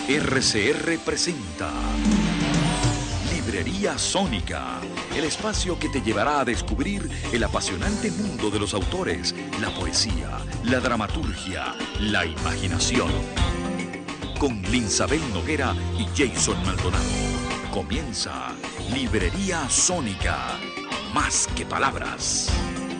RCR presenta Librería Sónica, el espacio que te llevará a descubrir el apasionante mundo de los autores, la poesía, la dramaturgia, la imaginación. Con Linsabel Noguera y Jason Maldonado. Comienza Librería Sónica, más que palabras.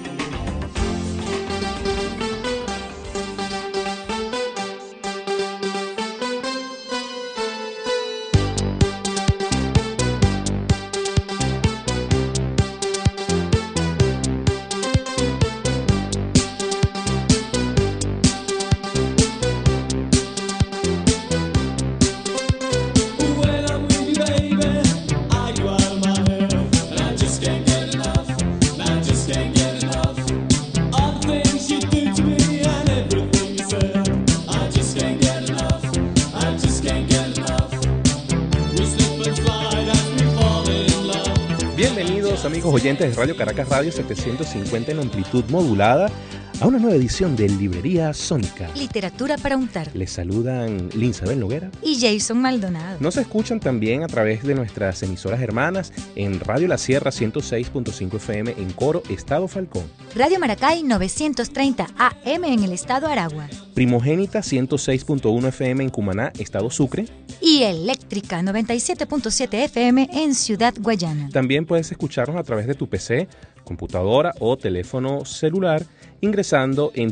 Amigos oyentes de Radio Caracas Radio 750 en amplitud modulada a una nueva edición de Librería Sónica. Literatura para untar. Les saludan Linsabel Noguera y Jason Maldonado. Nos escuchan también a través de nuestras emisoras hermanas en Radio La Sierra 106.5 FM en Coro, Estado Falcón. Radio Maracay 930 AM en el Estado Aragua. Primogénita 106.1 FM en Cumaná, Estado Sucre. Y Eléctrica 97.7 FM en Ciudad Guayana. También puedes escucharnos a través de tu PC, computadora o teléfono celular ingresando en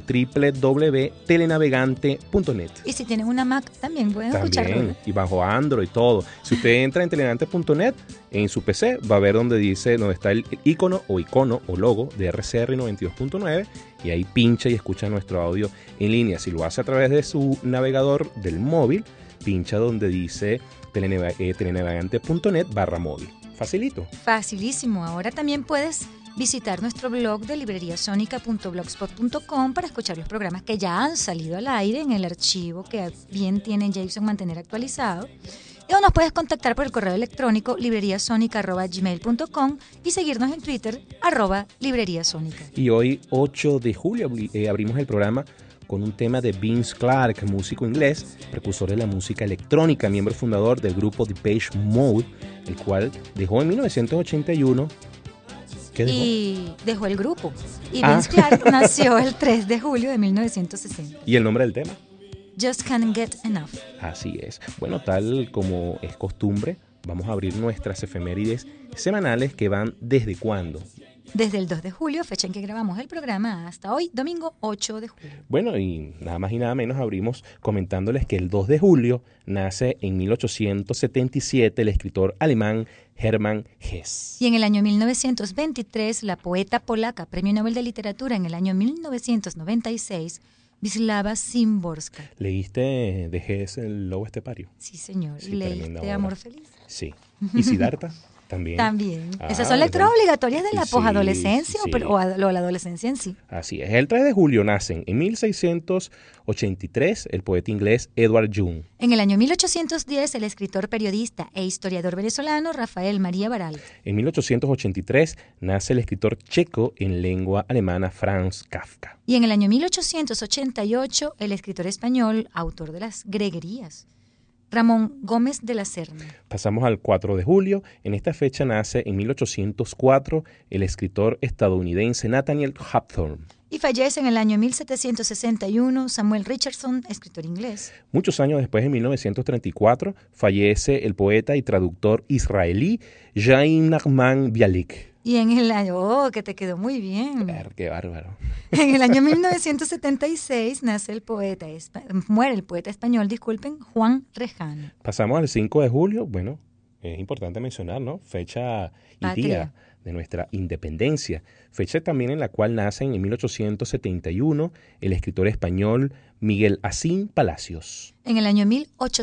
www.telenavegante.net. Y si tienes una Mac también pueden escucharlo. Y bajo Android y todo. Si usted entra en telenavegante.net, en su PC va a ver donde está el icono o logo de RCR 92.9 y ahí pincha y escucha nuestro audio en línea. Si lo hace a través de su navegador del móvil, pincha donde dice telenavegante.net/móvil. Facilito. Facilísimo. Ahora también puedes visitar nuestro blog de libreriasonica.blogspot.com para escuchar los programas que ya han salido al aire en el archivo que bien tiene Jason mantener actualizado. O nos puedes contactar por el correo electrónico libreriasonica@gmail.com y seguirnos en Twitter @libreriasonica. Y hoy, 8 de julio, abrimos el programa con un tema de Vince Clarke, músico inglés, precursor de la música electrónica, miembro fundador del grupo Depeche Mode, el cual dejó en 1981. ¿Qué dejó? Y dejó el grupo. Y Vince Clarke nació el 3 de julio de 1960. ¿Y el nombre del tema? Just Can't Get Enough. Así es. Bueno, tal como es costumbre, vamos a abrir nuestras efemérides semanales que van ¿desde cuándo? Desde el 2 de julio, fecha en que grabamos el programa, hasta hoy, domingo 8 de julio. Bueno, y nada más y nada menos abrimos comentándoles que el 2 de julio nace en 1877 el escritor alemán Hermann Hesse. Y en el año 1923, la poeta polaca, Premio Nobel de Literatura en el año 1996, Wisława Szymborska. ¿Leíste de Hesse El lobo estepario? Sí, señor. Sí, ¿Leíste Amor Feliz? Sí. ¿Y Siddhartha? También. Esas son lecturas obligatorias de la posadolescencia sí. o la adolescencia en sí. Así es. El 3 de julio nacen en 1683 el poeta inglés Edward Young. En el año 1810 el escritor, periodista e historiador venezolano Rafael María Baralt. En 1883 nace el escritor checo en lengua alemana Franz Kafka. Y en el año 1888 el escritor español, autor de las Greguerías, Ramón Gómez de la Serna. Pasamos al 4 de julio. En esta fecha nace en 1804 el escritor estadounidense Nathaniel Hawthorne. Y fallece en el año 1761 Samuel Richardson, escritor inglés. Muchos años después, en 1934, fallece el poeta y traductor israelí Jaim Nachman Bialik. Y en el año, que te quedó muy bien. ¡Qué bárbaro! En el año 1976 muere el poeta español, Juan Rejano. Pasamos al 5 de julio. Bueno, es importante mencionar, ¿no? Fecha y día de nuestra independencia. Fecha también en la cual nacen en 1871 el escritor español Miguel Asín Palacios. En el año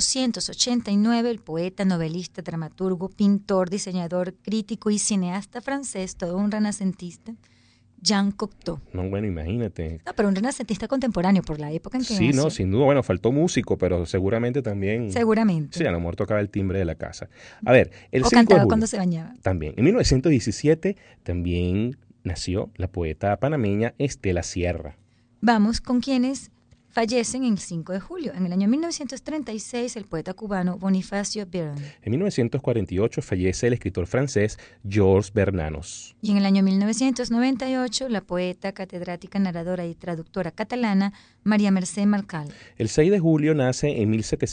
1889 el poeta, novelista, dramaturgo, pintor, diseñador, crítico y cineasta francés, todo un renacentista, Jean Cocteau. No, bueno, imagínate. No, pero un renacentista contemporáneo por la época en que Sí, nació. no, sin duda. Bueno, faltó músico, pero seguramente también. Seguramente. Sí, a lo mejor tocaba el timbre de la casa. A ver, el 5 o de cantaba julio, cuando se bañaba. También. En 1917 también nació la poeta panameña Estela Sierra. Vamos con quienes fallecen el 5 de julio. En el año 1936, el poeta cubano Bonifacio Bern. En 1948 fallece el escritor francés Georges Bernanos. Y en el año 1998, la poeta, catedrática, narradora y traductora catalana María Mercè Marcal. El 6 de julio nace en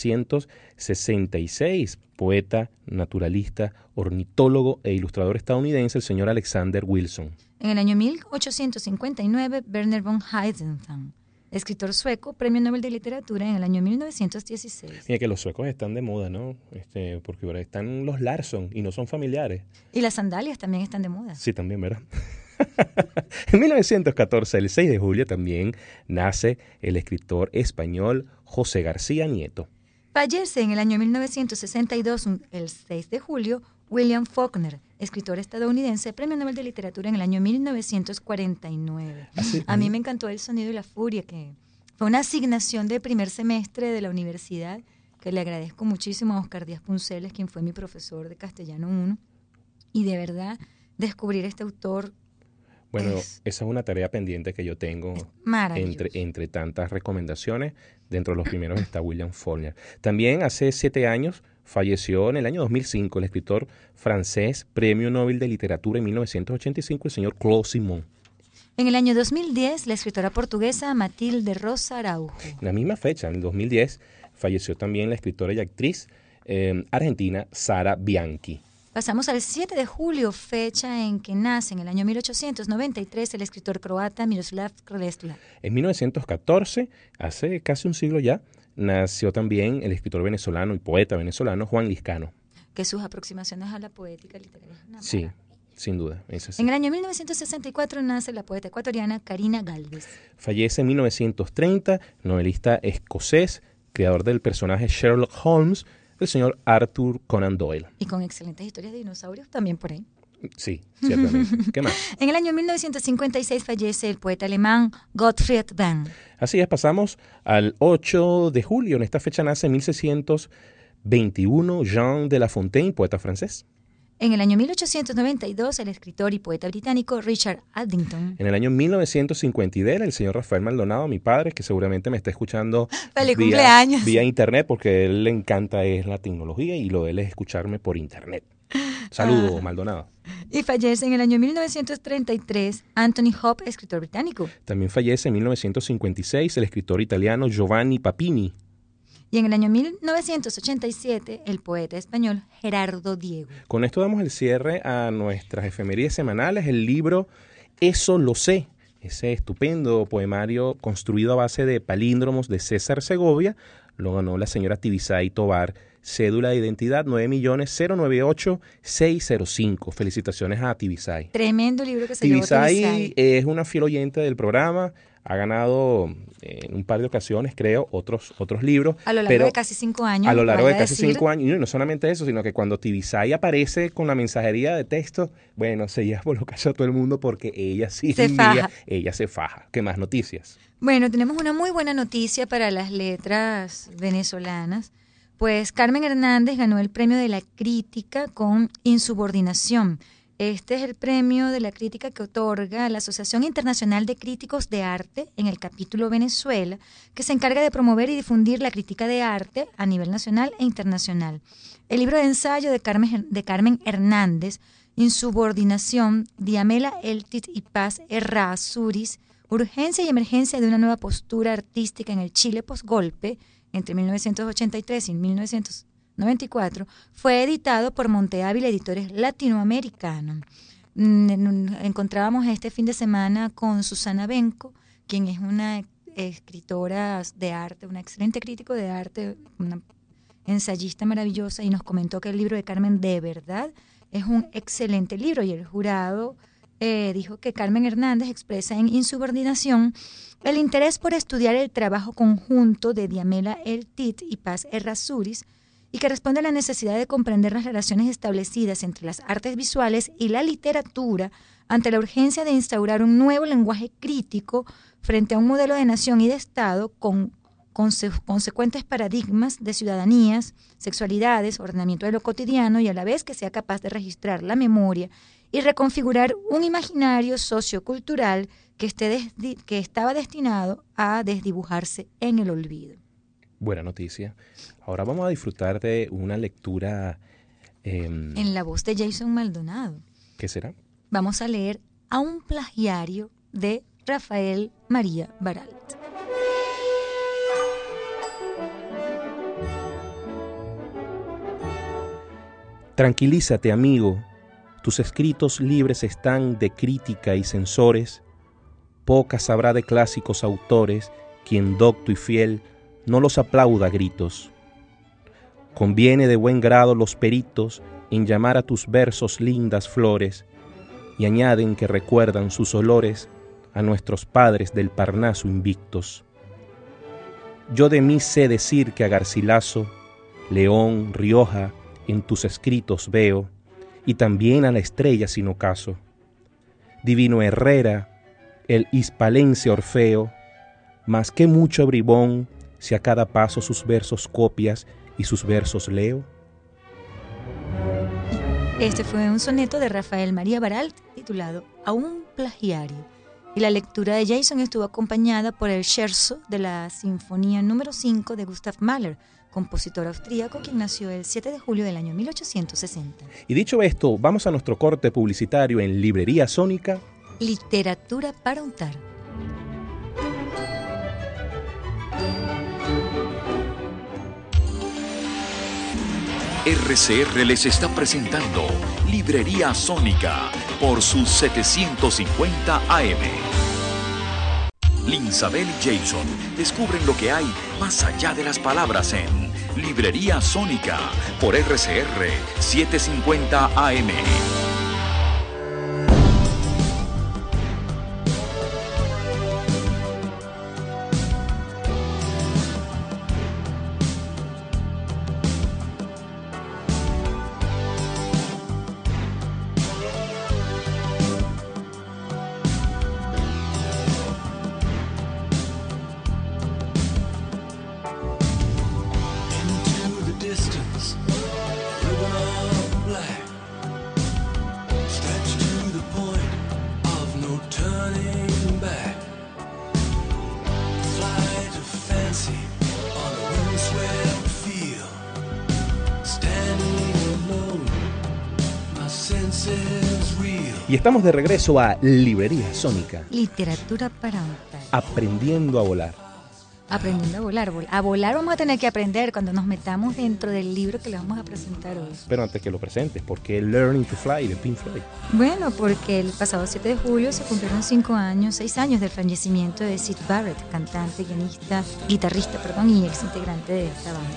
1766, poeta, naturalista, ornitólogo e ilustrador estadounidense, el señor Alexander Wilson. En el año 1859, Werner von Heisenthal, escritor sueco, Premio Nobel de Literatura en el año 1916. Mira que los suecos están de moda, ¿no? Porque ahora están los Larsson y no son familiares. Y las sandalias también están de moda. Sí, también, ¿verdad? En 1914, el 6 de julio, también nace el escritor español José García Nieto. Fallece en el año 1962, el 6 de julio, William Faulkner, escritor estadounidense, Premio Nobel de Literatura en el año 1949. A mí me encantó El sonido y la furia, que fue una asignación de primer semestre de la universidad, que le agradezco muchísimo a Oscar Díaz Punceles, quien fue mi profesor de Castellano 1. Y de verdad, descubrir este autor. Bueno, esa es una tarea pendiente que yo tengo entre tantas recomendaciones. Dentro de los primeros está William Faulkner. También hace 7 años falleció en el año 2005 el escritor francés, Premio Nobel de Literatura en 1985, el señor Claude Simon. En el año 2010, la escritora portuguesa Matilde Rosa Araujo. En la misma fecha, en el 2010, falleció también la escritora y actriz argentina Sara Bianchi. Pasamos al 7 de julio, fecha en que nace en el año 1893 el escritor croata Miroslav Kresla. En 1914, hace casi un siglo ya, nació también el escritor venezolano y poeta venezolano Juan Liscano. Que sus aproximaciones a la poética literaria. Sí, sin duda. Es así. En el año 1964 nace la poeta ecuatoriana Karina Gálvez. Fallece en 1930, novelista escocés, creador del personaje Sherlock Holmes, el señor Arthur Conan Doyle. Y con excelentes historias de dinosaurios también por ahí. Sí, ciertamente. ¿Qué más? En el año 1956 fallece el poeta alemán Gottfried Benn. Así es, pasamos al 8 de julio. En esta fecha nace en 1621 Jean de La Fontaine, poeta francés. En el año 1892, el escritor y poeta británico Richard Addington. En el año 1952, el señor Rafael Maldonado, mi padre, que seguramente me está escuchando ¡Feliz cumpleaños! Vía internet, porque a él le encanta es la tecnología y lo de él es escucharme por internet. Saludos, Maldonado. Y fallece en el año 1933 Anthony Hope, escritor británico. También fallece en 1956 el escritor italiano Giovanni Papini. Y en el año 1987, el poeta español Gerardo Diego. Con esto damos el cierre a nuestras efemérides semanales. El libro Eso lo sé, ese estupendo poemario construido a base de palíndromos de César Segovia, lo ganó la señora Tibisay Tobar. Cédula de identidad 9.009.80605. Felicitaciones a Tibisay. Tremendo libro que se llevó Tibisay es una fiel oyente del programa. Ha ganado en un par de ocasiones, creo, otros libros. A lo largo de casi 5 años. A lo largo de casi 5 años. Y no solamente eso, sino que cuando Tibisay aparece con la mensajería de texto, bueno, se lleva por lo caso a todo el mundo porque ella sí ella se faja. ¿Qué más noticias? Bueno, tenemos una muy buena noticia para las letras venezolanas. Pues Carmen Hernández ganó el premio de la crítica con Insubordinación. Este es el premio de la crítica que otorga la Asociación Internacional de Críticos de Arte en el capítulo Venezuela, que se encarga de promover y difundir la crítica de arte a nivel nacional e internacional. El libro de ensayo de Carmen Hernández, Insubordinación, Diamela Eltit y Paz Errázuriz, Urgencia y emergencia de una nueva postura artística en el Chile posgolpe, entre 1983 y 1994, fue editado por Monte Ávila Editores Latinoamericanos. Encontrábamos este fin de semana con Susana Benco, quien es una escritora de arte, una excelente crítico de arte, una ensayista maravillosa, y nos comentó que el libro de Carmen de verdad es un excelente libro, y el jurado dijo que Carmen Hernández expresa en Insubordinación el interés por estudiar el trabajo conjunto de Diamela Eltit y Paz Errázuriz, y que responde a la necesidad de comprender las relaciones establecidas entre las artes visuales y la literatura ante la urgencia de instaurar un nuevo lenguaje crítico frente a un modelo de nación y de Estado con con sus consecuentes paradigmas de ciudadanías, sexualidades, ordenamiento de lo cotidiano y a la vez que sea capaz de registrar la memoria y reconfigurar un imaginario sociocultural que estaba destinado a desdibujarse en el olvido. Buena noticia. Ahora vamos a disfrutar de una lectura... en la voz de Jason Maldonado. ¿Qué será? Vamos a leer A un plagiario de Rafael María Baralt. Tranquilízate, amigo. Tus escritos libres están de crítica y censores. Pocas habrá de clásicos autores quien docto y fiel no los aplauda a gritos. Conviene de buen grado los peritos en llamar a tus versos lindas flores y añaden que recuerdan sus olores a nuestros padres del Parnaso invictos. Yo de mí sé decir que a Garcilaso, León, Rioja, en tus escritos veo, y también a la estrella sin ocaso. Divino Herrera, el hispalense Orfeo, mas que mucho bribón, si a cada paso sus versos copias y sus versos leo. Este fue un soneto de Rafael María Baralt titulado A un plagiario. Y la lectura de Jason estuvo acompañada por el scherzo de la Sinfonía número 5 de Gustav Mahler, compositor austríaco quien nació el 7 de julio del año 1860. Y dicho esto, vamos a nuestro corte publicitario en Librería Sónica. Literatura para untar. RCR les está presentando Librería Sónica por sus 750 AM. Linsabel y Jason descubren lo que hay más allá de las palabras en Librería Sónica por RCR 750 AM. Y estamos de regreso a Librería Sónica. Literatura para untar. Aprendiendo a volar. Aprendiendo a volar. A volar vamos a tener que aprender cuando nos metamos dentro del libro que les vamos a presentar hoy. Pero antes que lo presentes, ¿por qué Learning to Fly de Pink Floyd? Bueno, porque el pasado 7 de julio se cumplieron 6 años del fallecimiento de Syd Barrett, cantante, guitarrista y ex integrante de esta banda.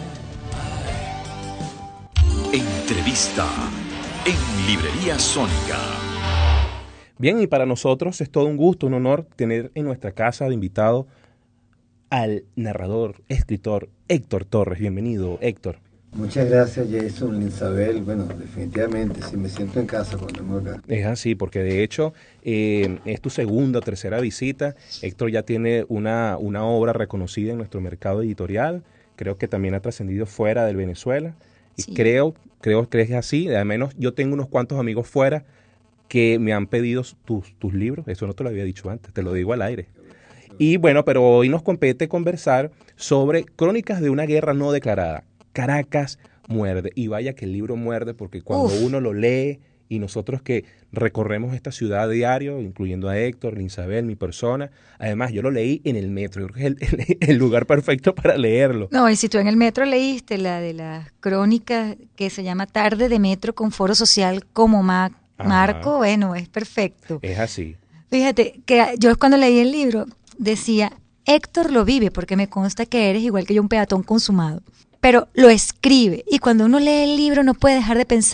Entrevista en Librería Sónica. Bien, y para nosotros es todo un gusto, un honor tener en nuestra casa de invitado al narrador, escritor Héctor Torres. Bienvenido, Héctor. Muchas gracias, Jason, Linsabel. Bueno, definitivamente, sí me siento en casa cuando vengo acá. Es así, porque de hecho es tu segunda o tercera visita. Héctor ya tiene una obra reconocida en nuestro mercado editorial. Creo que también ha trascendido fuera del Venezuela. Y sí. creo que es así. Al menos yo tengo unos cuantos amigos fuera que me han pedido tus libros. Eso no te lo había dicho antes, te lo digo al aire. Y bueno, pero hoy nos compete conversar sobre Crónicas de una guerra no declarada. Caracas muerde. Y vaya que el libro muerde, porque cuando uno lo lee, y nosotros que recorremos esta ciudad a diario, incluyendo a Héctor, Linsabel, mi persona, además yo lo leí en el metro. Yo creo que es el lugar perfecto para leerlo. No, y si tú en el metro leíste la de las crónicas que se llama Tarde de Metro con Foro Social como marco, bueno, es perfecto. Es así. Fíjate que yo cuando leí el libro decía, Héctor lo vive, porque me consta que eres igual que yo, un peatón consumado, pero lo escribe, y cuando uno lee el libro no puede dejar de pensar,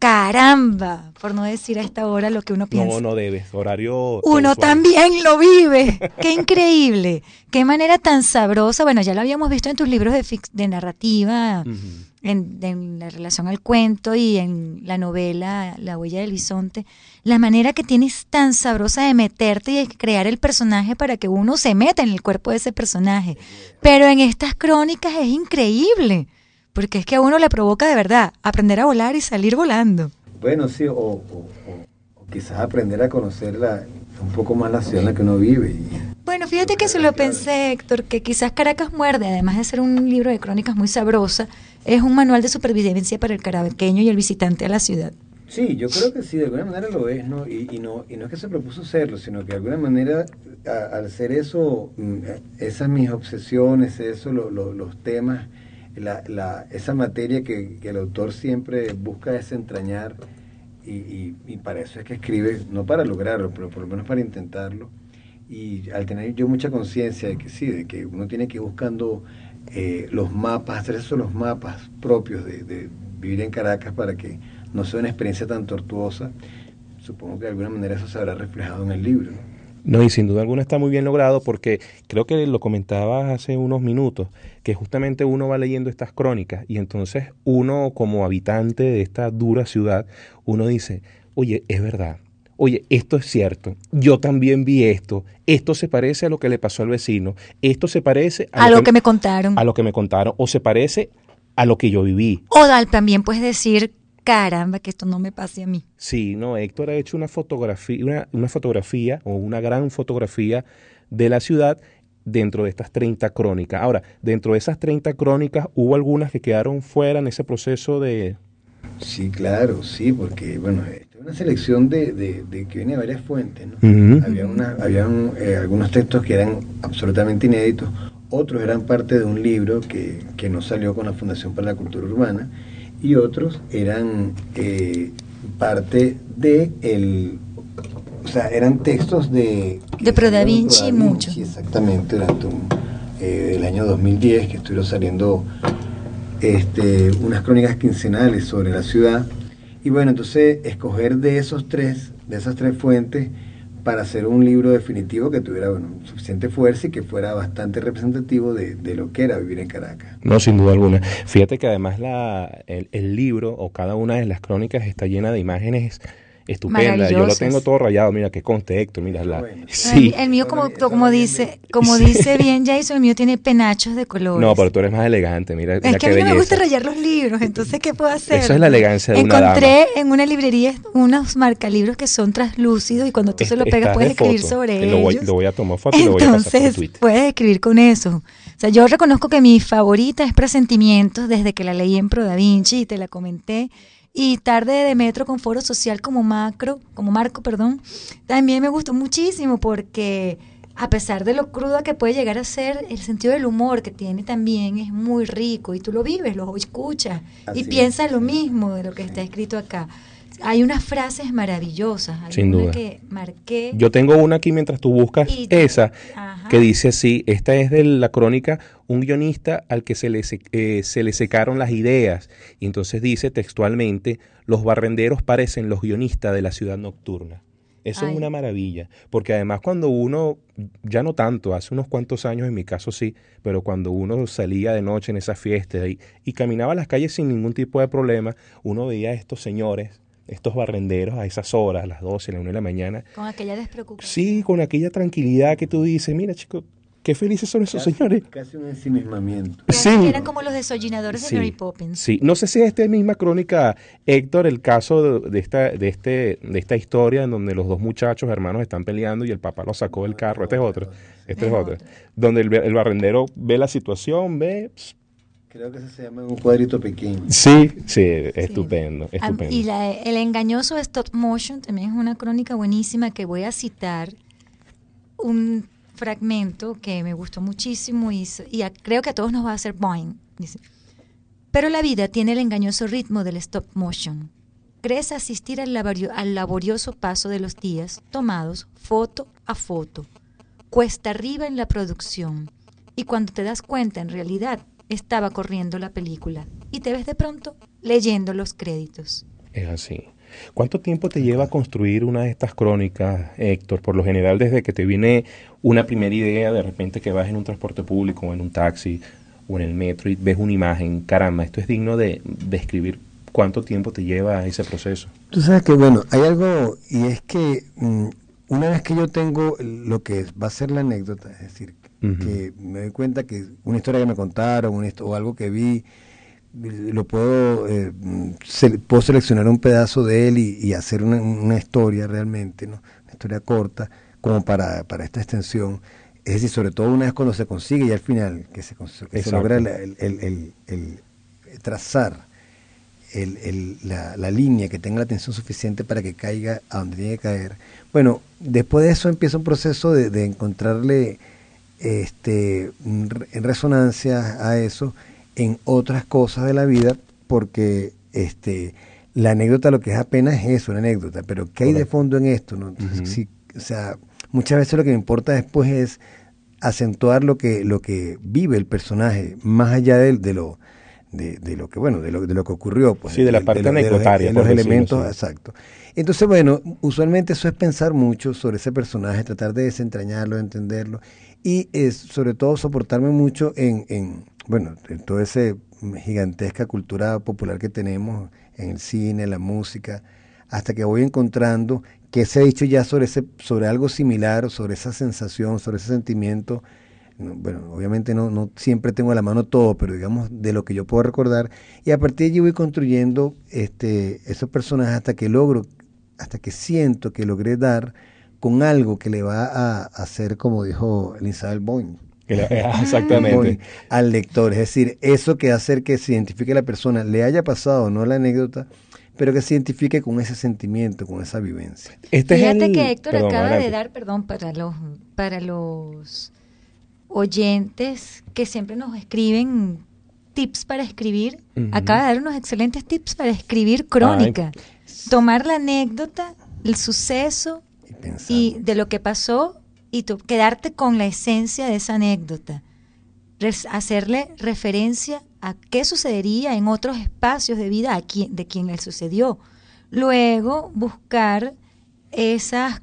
caramba, por no decir a esta hora lo que uno piensa. No debes, horario Uno sensual. también lo vive. Qué increíble. Qué manera tan sabrosa. Bueno, ya lo habíamos visto en tus libros de narrativa, Ujú. en la relación al cuento y en la novela La huella del bisonte. La manera que tienes tan sabrosa de meterte y de crear el personaje para que uno se meta en el cuerpo de ese personaje. Pero en estas crónicas es increíble. Porque es que a uno le provoca de verdad aprender a volar y salir volando. Bueno, sí, o quizás aprender a conocer un poco más la ciudad en la que uno vive. Bueno, fíjate que eso lo pensé, Héctor, que quizás Caracas Muerde, además de ser un libro de crónicas muy sabrosa, es un manual de supervivencia para el caraqueño y el visitante a la ciudad. Sí, yo creo que sí, de alguna manera lo es, ¿no? Y no es que se propuso serlo, sino que de alguna manera, al ser eso, esas mis obsesiones, los temas, esa materia que el autor siempre busca desentrañar, y para eso es que escribe, no para lograrlo, pero por lo menos para intentarlo. Y al tener yo mucha conciencia de que sí, de que uno tiene que ir buscando los mapas, hacer esos los mapas propios de vivir en Caracas para que no sea una experiencia tan tortuosa, supongo que de alguna manera eso se habrá reflejado en el libro, ¿no? No, y sin duda alguna está muy bien logrado porque creo que lo comentabas hace unos minutos, que justamente uno va leyendo estas crónicas y entonces uno como habitante de esta dura ciudad, uno dice, oye, es verdad, oye, esto es cierto, yo también vi esto se parece a lo que le pasó al vecino, esto se parece A lo que me contaron. a lo que me contaron, o se parece a lo que yo viví. O también puedes decir, caramba, que esto no me pase a mí. Sí, no, Héctor ha hecho una fotografía o una gran fotografía de la ciudad dentro de estas 30 crónicas. Ahora, dentro de esas 30 crónicas, ¿hubo algunas que quedaron fuera en ese proceso de...? Sí, claro, sí, porque, bueno, esto es una selección de que viene de varias fuentes, ¿no? Uh-huh. Habían algunos textos que eran absolutamente inéditos, otros eran parte de un libro que no salió con la Fundación para la Cultura Urbana, y otros eran parte o sea, eran textos de Pro Da Vinci mucho. Exactamente, durante el año 2010, que estuvieron saliendo unas crónicas quincenales sobre la ciudad. Y bueno, entonces escoger de esas tres fuentes para hacer un libro definitivo que tuviera suficiente fuerza y que fuera bastante representativo de lo que era vivir en Caracas. No, sin duda alguna. Fíjate que además el libro o cada una de las crónicas está llena de imágenes estupendas. Yo lo tengo todo rayado, mira qué contexto, mira Bueno. sí. El mío, como dice bien Jason, el mío tiene penachos de colores. No, pero tú eres más elegante, mira Es que qué a mí no belleza. me gusta rayar los libros, entonces ¿qué puedo hacer? Eso es la elegancia de una dama. Encontré en una librería unos marcalibros que son translúcidos y cuando tú se lo pegas Estás puedes de escribir foto. sobre Lo ellos. voy a tomar foto y lo voy a pasar por Entonces Twitter. puedes escribir con eso. O sea, yo reconozco que mi favorita es Presentimientos desde que la leí en Pro Da Vinci y te la comenté. Y Tarde de Metro con Foro Social como Marco, también me gustó muchísimo porque a pesar de lo cruda que puede llegar a ser, el sentido del humor que tiene también es muy rico y tú lo vives, lo escuchas y piensas lo mismo de lo que está escrito acá. Hay unas frases maravillosas, hay Sin una duda. que marqué. Yo tengo una aquí mientras tú buscas esa, Ajá. que dice así, esta es de la crónica, un guionista al que se le secaron las ideas. Y entonces dice textualmente, los barrenderos parecen los guionistas de la ciudad nocturna. Eso es una maravilla, porque además cuando uno, ya no tanto, hace unos cuantos años en mi caso sí, pero cuando uno salía de noche en esa fiesta y caminaba las calles sin ningún tipo de problema, uno veía a estos señores, estos barrenderos a esas horas, a las 12, a las 1 de la mañana. Con aquella despreocupación. Sí, con aquella tranquilidad que tú dices, mira chico, qué felices son esos señores. Casi un ensimismamiento. Sí. Eran como los desollinadores de Mary Poppins. Sí, no sé si es esta misma crónica, Héctor, el caso de esta historia en donde los dos muchachos hermanos están peleando y el papá lo sacó del carro. Este es otro. Donde el barrendero ve la situación, Creo que eso se llama un cuadrito pequeño. Sí, estupendo. Y el engañoso stop motion también es una crónica buenísima que voy a citar un fragmento que me gustó muchísimo y creo que a todos nos va a hacer boing. Dice, pero la vida tiene el engañoso ritmo del stop motion. Crees asistir al laborioso paso de los días tomados foto a foto, cuesta arriba en la producción, y cuando te das cuenta en realidad estaba corriendo la película y te ves de pronto leyendo los créditos. Es así. ¿Cuánto tiempo te lleva a construir una de estas crónicas, Héctor? Por lo general, desde que te viene una primera idea, de repente que vas en un transporte público o en un taxi o en el metro y ves una imagen, caramba, esto es digno de escribir. ¿Cuánto tiempo te lleva ese proceso? Tú sabes que, bueno, hay algo, y es que una vez que yo tengo lo que va a ser la anécdota, es decir, que me doy cuenta que una historia que me contaron o algo que vi, lo puedo puedo seleccionar un pedazo de él y hacer una historia realmente, ¿no? Una historia corta, como para esta extensión. Es decir, sobre todo una vez cuando se consigue y al final, que se logra el trazar la línea que tenga la tensión suficiente para que caiga a donde tiene que caer. Bueno, después de eso empieza un proceso de encontrarle en resonancia a eso en otras cosas de la vida, porque la anécdota lo que es apenas es eso, una anécdota, pero ¿qué hay de fondo en esto? ¿No? Entonces, sí, o sea, muchas veces lo que me importa después es acentuar lo que vive el personaje, más allá de lo que, bueno, de lo que ocurrió, pues, sí, de la parte anecdotaria, de los elementos, exacto. Entonces, bueno, usualmente eso es pensar mucho sobre ese personaje, tratar de desentrañarlo, de entenderlo, y sobre todo soportarme mucho en toda esa gigantesca cultura popular que tenemos en el cine, la música, hasta que voy encontrando que se ha dicho ya sobre algo similar, sobre esa sensación, sobre ese sentimiento. Bueno, obviamente no siempre tengo a la mano todo, pero digamos de lo que yo puedo recordar, y a partir de allí voy construyendo esos personajes hasta que siento que logré dar con algo que le va a hacer, como dijo Elizabeth Boyne. Exactamente. Al lector, es decir, eso que hacer que se identifique la persona, le haya pasado o no la anécdota, pero que se identifique con ese sentimiento, con esa vivencia. Fíjate que Héctor acaba de dar, para los oyentes que siempre nos escriben tips para escribir, acaba de dar unos excelentes tips para escribir crónica. Tomar la anécdota, el suceso y de lo que pasó y quedarte con la esencia de esa anécdota. Hacerle referencia a qué sucedería en otros espacios de vida de quien le sucedió. Luego buscar esas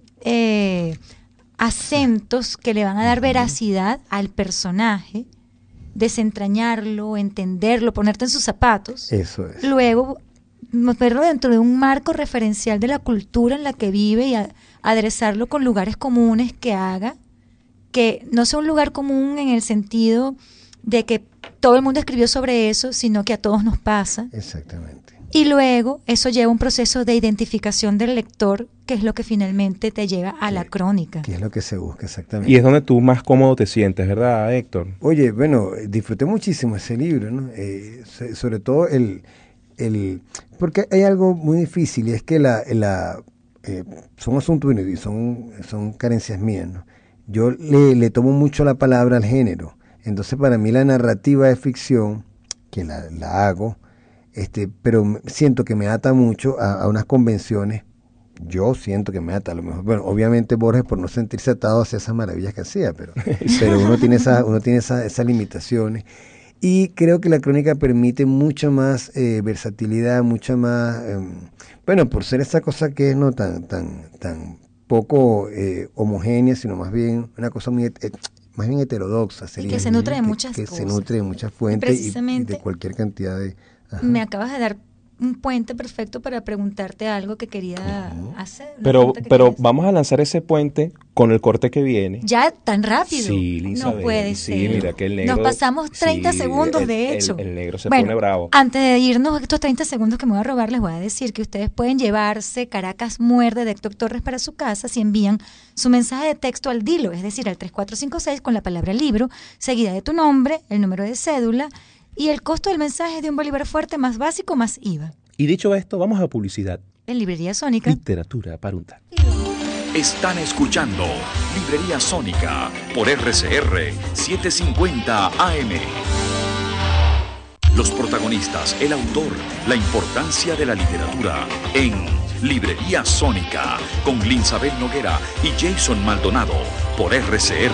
acentos que le van a dar veracidad al personaje, desentrañarlo, entenderlo, ponerte en sus zapatos. Eso es. Luego verlo dentro de un marco referencial de la cultura en la que vive y aderezarlo con lugares comunes que haga que no sea un lugar común en el sentido de que todo el mundo escribió sobre eso, sino que a todos nos pasa. Exactamente. Y luego eso lleva un proceso de identificación del lector, que es lo que finalmente te lleva a la crónica. Que es lo que se busca, exactamente. Y es donde tú más cómodo te sientes, ¿verdad, Héctor? Bueno, disfruté muchísimo ese libro, ¿no? Sobre todo porque hay algo muy difícil, y es que son asuntos y son carencias mías, ¿no? Yo le tomo mucho la palabra al género. Entonces, para mí la narrativa de ficción, que la hago, pero siento que me ata mucho a unas convenciones. Yo siento que me ata, a lo mejor. Bueno, obviamente Borges, por no sentirse atado hacia esas maravillas que hacía, pero uno tiene esas limitaciones. Y creo que la crónica permite mucha más versatilidad, mucha más, por ser esa cosa que es no tan poco homogénea, sino más bien una cosa más bien heterodoxa. Y que se nutre de muchas cosas. Que se nutre de muchas fuentes y de cualquier cantidad de... Ajá. Me acabas de dar un puente perfecto para preguntarte algo que quería hacer. Pero vamos a lanzar ese puente con el corte que viene. ¿Ya tan rápido? Sí, Elizabeth. No puede ser. Sí, mira que el negro... Nos pasamos 30 segundos, de hecho. El negro se pone bravo. Antes de irnos estos 30 segundos que me voy a robar, les voy a decir que ustedes pueden llevarse Caracas Muerde de Héctor Torres para su casa si envían su mensaje de texto al DILO, es decir, al 3456 con la palabra libro, seguida de tu nombre, el número de cédula, y el costo del mensaje es de $1 fuerte más básico más IVA. Y dicho esto, vamos a publicidad. En Librería Sónica. Literatura para un tal. Están escuchando Librería Sónica por RCR 750 AM. Los protagonistas, el autor, la importancia de la literatura en Librería Sónica con Linsabel Noguera y Jason Maldonado por RCR.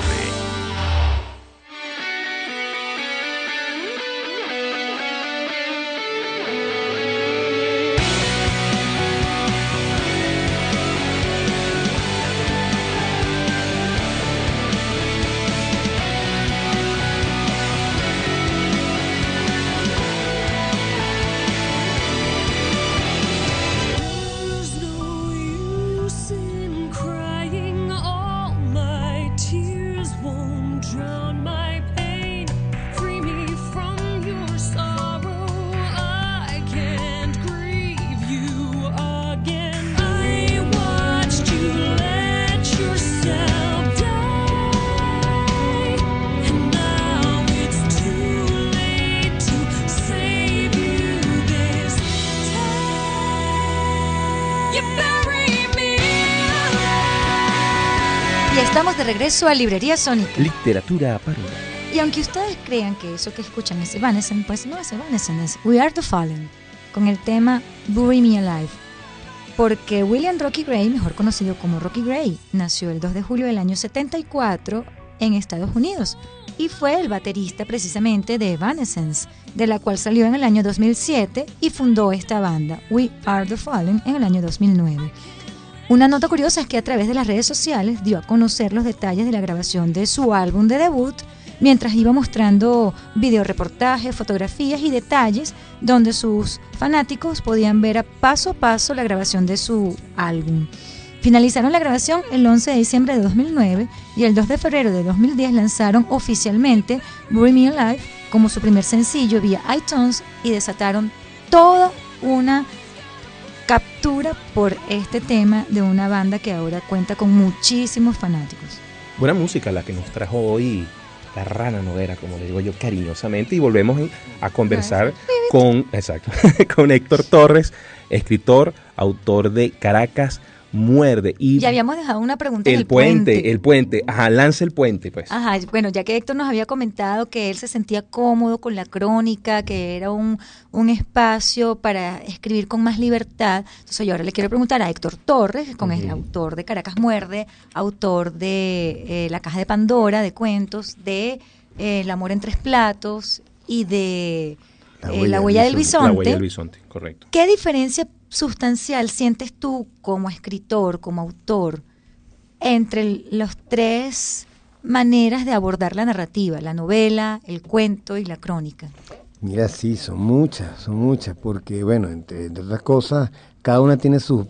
Estamos de regreso a Librería Sónica. Literatura parodia. Y aunque ustedes crean que eso que escuchan es Evanescence, pues no es Evanescence, es We Are the Fallen, con el tema Bury Me Alive. Porque William Rocky Gray, mejor conocido como Rocky Gray, nació el 2 de julio del año 74 en Estados Unidos y fue el baterista precisamente de Evanescence, de la cual salió en el año 2007 y fundó esta banda, We Are the Fallen, en el año 2009. Una nota curiosa es que a través de las redes sociales dio a conocer los detalles de la grabación de su álbum de debut, mientras iba mostrando videoreportajes, fotografías y detalles donde sus fanáticos podían ver a paso la grabación de su álbum. Finalizaron la grabación el 11 de diciembre de 2009 y el 2 de febrero de 2010 lanzaron oficialmente Bury Me Alive como su primer sencillo vía iTunes y desataron toda una captura por este tema de una banda que ahora cuenta con muchísimos fanáticos. Buena música la que nos trajo hoy la Rana Noguera, como le digo yo cariñosamente, y volvemos a conversar con Héctor Torres, escritor, autor de Caracas Muerde. Y ya habíamos dejado una pregunta en el puente. Ajá, lanza el puente, pues. Ajá, bueno, ya que Héctor nos había comentado que él se sentía cómodo con la crónica, que era un espacio para escribir con más libertad. Entonces yo ahora le quiero preguntar a Héctor Torres, el autor de Caracas Muerde, autor de La Caja de Pandora, de cuentos, de El Amor en Tres Platos y de La Huella del Bisonte. La Huella del Bisonte, correcto. ¿Qué diferencia sustancial sientes tú como escritor, como autor, entre las tres maneras de abordar la narrativa, la novela, el cuento y la crónica? Mira, sí, son muchas, porque, bueno, entre otras cosas, cada una tiene su